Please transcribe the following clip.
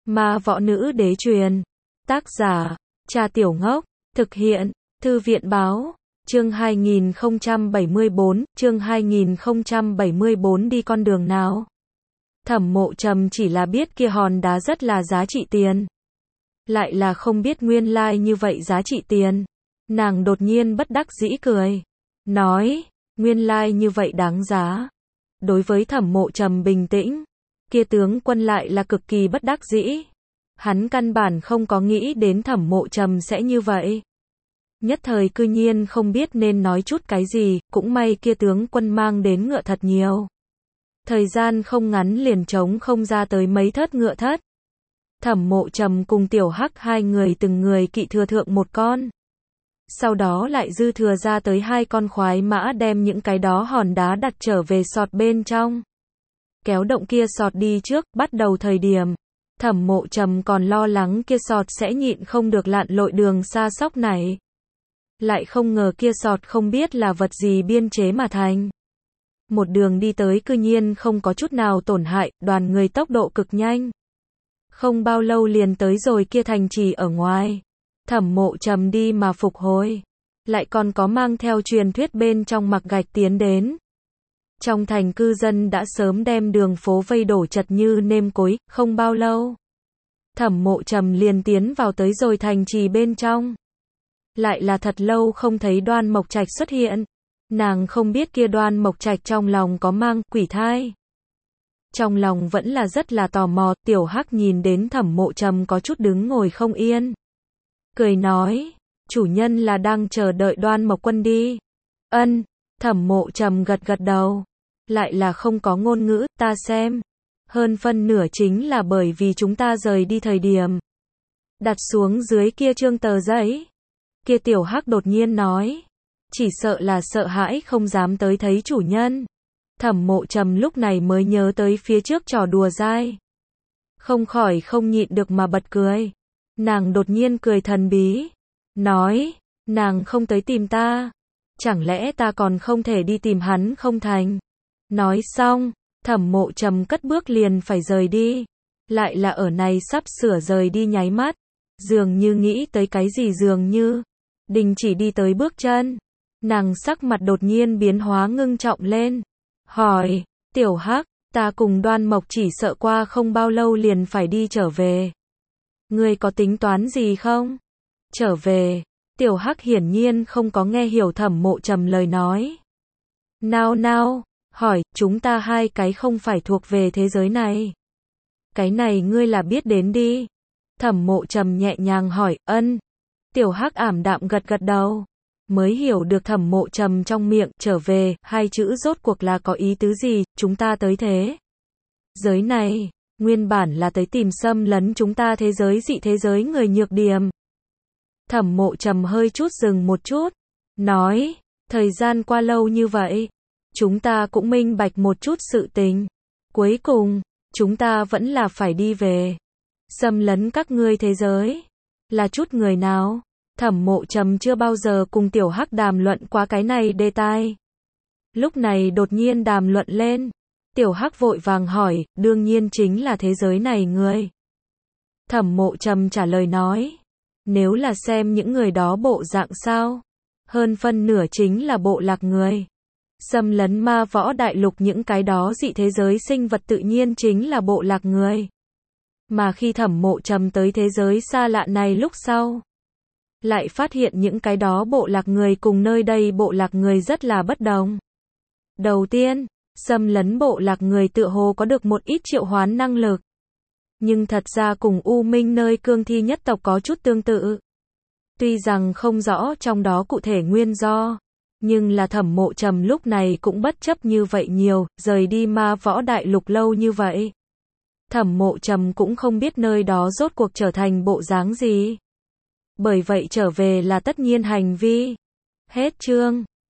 Ma võ nữ đế truyền. Tác giả, Cha Tiểu Ngốc. Thực hiện, Thư viện báo. Chương 2074 đi con đường nào? Thẩm Mộ Trầm chỉ là biết kia hòn đá rất là giá trị tiền. Lại là không biết nguyên lai như vậy giá trị tiền. Nàng đột nhiên bất đắc dĩ cười. Nói, nguyên lai như vậy đáng giá. Đối với Thẩm Mộ Trầm bình tĩnh, kia tướng quân lại là cực kỳ bất đắc dĩ. Hắn căn bản không có nghĩ đến Thẩm Mộ Trầm sẽ như vậy. Nhất thời cư nhiên không biết nên nói chút cái gì, cũng may kia tướng quân mang đến ngựa thật nhiều. Thời gian không ngắn liền trống không ra tới mấy thớt ngựa thất. Thẩm Mộ Trầm cùng Tiểu Hắc hai người từng người kỵ thừa thượng một con. Sau đó lại dư thừa ra tới hai con khoái mã đem những cái đó hòn đá đặt trở về sọt bên trong. Kéo động kia sọt đi trước, bắt đầu thời điểm. Thẩm Mộ Trầm còn lo lắng kia sọt sẽ nhịn không được lặn lội đường xa sóc này. Lại không ngờ kia sọt không biết là vật gì biên chế mà thành. Một đường đi tới cư nhiên không có chút nào tổn hại, đoàn người tốc độ cực nhanh. Không bao lâu liền tới rồi kia thành trì ở ngoài. Thẩm Mộ Trầm đi mà phục hồi. Lại còn có mang theo truyền thuyết bên trong mặc gạch tiến đến. Trong thành cư dân đã sớm đem đường phố vây đổ chật như nêm cối, không bao lâu. Thẩm Mộ Trầm liền tiến vào tới rồi thành trì bên trong. Lại là thật lâu không thấy Đoan Mộc Trạch xuất hiện. Nàng không biết kia Đoan Mộc Trạch trong lòng có mang quỷ thai. Trong lòng vẫn là rất là tò mò, Tiểu Hắc nhìn đến Thẩm Mộ Trầm có chút đứng ngồi không yên. Cười nói, chủ nhân là đang chờ đợi Đoan Mộc Quân đi. Ân, Thẩm Mộ Trầm gật gật đầu. Lại là không có ngôn ngữ, ta xem. Hơn phân nửa chính là bởi vì chúng ta rời đi thời điểm. Đặt xuống dưới kia trương tờ giấy. Kia Tiểu Hắc đột nhiên nói. Chỉ sợ là sợ hãi không dám tới thấy chủ nhân. Thẩm Mộ Trầm lúc này mới nhớ tới phía trước trò đùa dai. Không khỏi không nhịn được mà bật cười. Nàng đột nhiên cười thần bí. Nói, nàng không tới tìm ta. Chẳng lẽ ta còn không thể đi tìm hắn không thành? Nói xong, Thẩm Mộ Trầm cất bước liền phải rời đi. Lại là ở này sắp sửa rời đi nháy mắt. Dường như nghĩ tới cái gì dường như. Đình chỉ đi tới bước chân. Nàng sắc mặt đột nhiên biến hóa ngưng trọng lên. Hỏi, Tiểu Hắc, ta cùng Đoan Mộc chỉ sợ qua không bao lâu liền phải đi trở về. Ngươi có tính toán gì không? Trở về, Tiểu Hắc hiển nhiên không có nghe hiểu Thẩm Mộ Trầm lời nói. Nào, hỏi, chúng ta hai cái không phải thuộc về thế giới này. Cái này ngươi là biết đến đi. Thẩm Mộ Trầm nhẹ nhàng hỏi, ân. Tiểu Hắc ảm đạm gật gật đầu. Mới hiểu được Thẩm Mộ Trầm trong miệng trở về, hai chữ rốt cuộc là có ý tứ gì, chúng ta tới thế giới này, nguyên bản là tới tìm xâm lấn chúng ta thế giới dị thế giới người nhược điểm. Thẩm Mộ Trầm hơi chút dừng một chút, nói, thời gian qua lâu như vậy, chúng ta cũng minh bạch một chút sự tình. Cuối cùng, chúng ta vẫn là phải đi về. Xâm lấn các ngươi thế giới, là chút người nào? Thẩm Mộ Trầm chưa bao giờ cùng Tiểu Hắc đàm luận qua cái này đề tài. Lúc này đột nhiên đàm luận lên. Tiểu Hắc vội vàng hỏi, đương nhiên chính là thế giới này người. Thẩm Mộ Trầm trả lời nói. Nếu là xem những người đó bộ dạng sao? Hơn phân nửa chính là bộ lạc người. Xâm lấn ma võ đại lục những cái đó dị thế giới sinh vật tự nhiên chính là bộ lạc người. Mà khi Thẩm Mộ Trầm tới thế giới xa lạ này lúc sau. Lại phát hiện những cái đó bộ lạc người cùng nơi đây bộ lạc người rất là bất đồng. Đầu tiên, xâm lấn bộ lạc người tựa hồ có được một ít triệu hoán năng lực. Nhưng thật ra cùng U Minh nơi cương thi nhất tộc có chút tương tự. Tuy rằng không rõ trong đó cụ thể nguyên do, nhưng là Thẩm Mộ Trầm lúc này cũng bất chấp như vậy nhiều, rời đi ma võ đại lục lâu như vậy. Thẩm Mộ Trầm cũng không biết nơi đó rốt cuộc trở thành bộ dáng gì. Bởi vậy trở về là tất nhiên hành vi. Hết chương.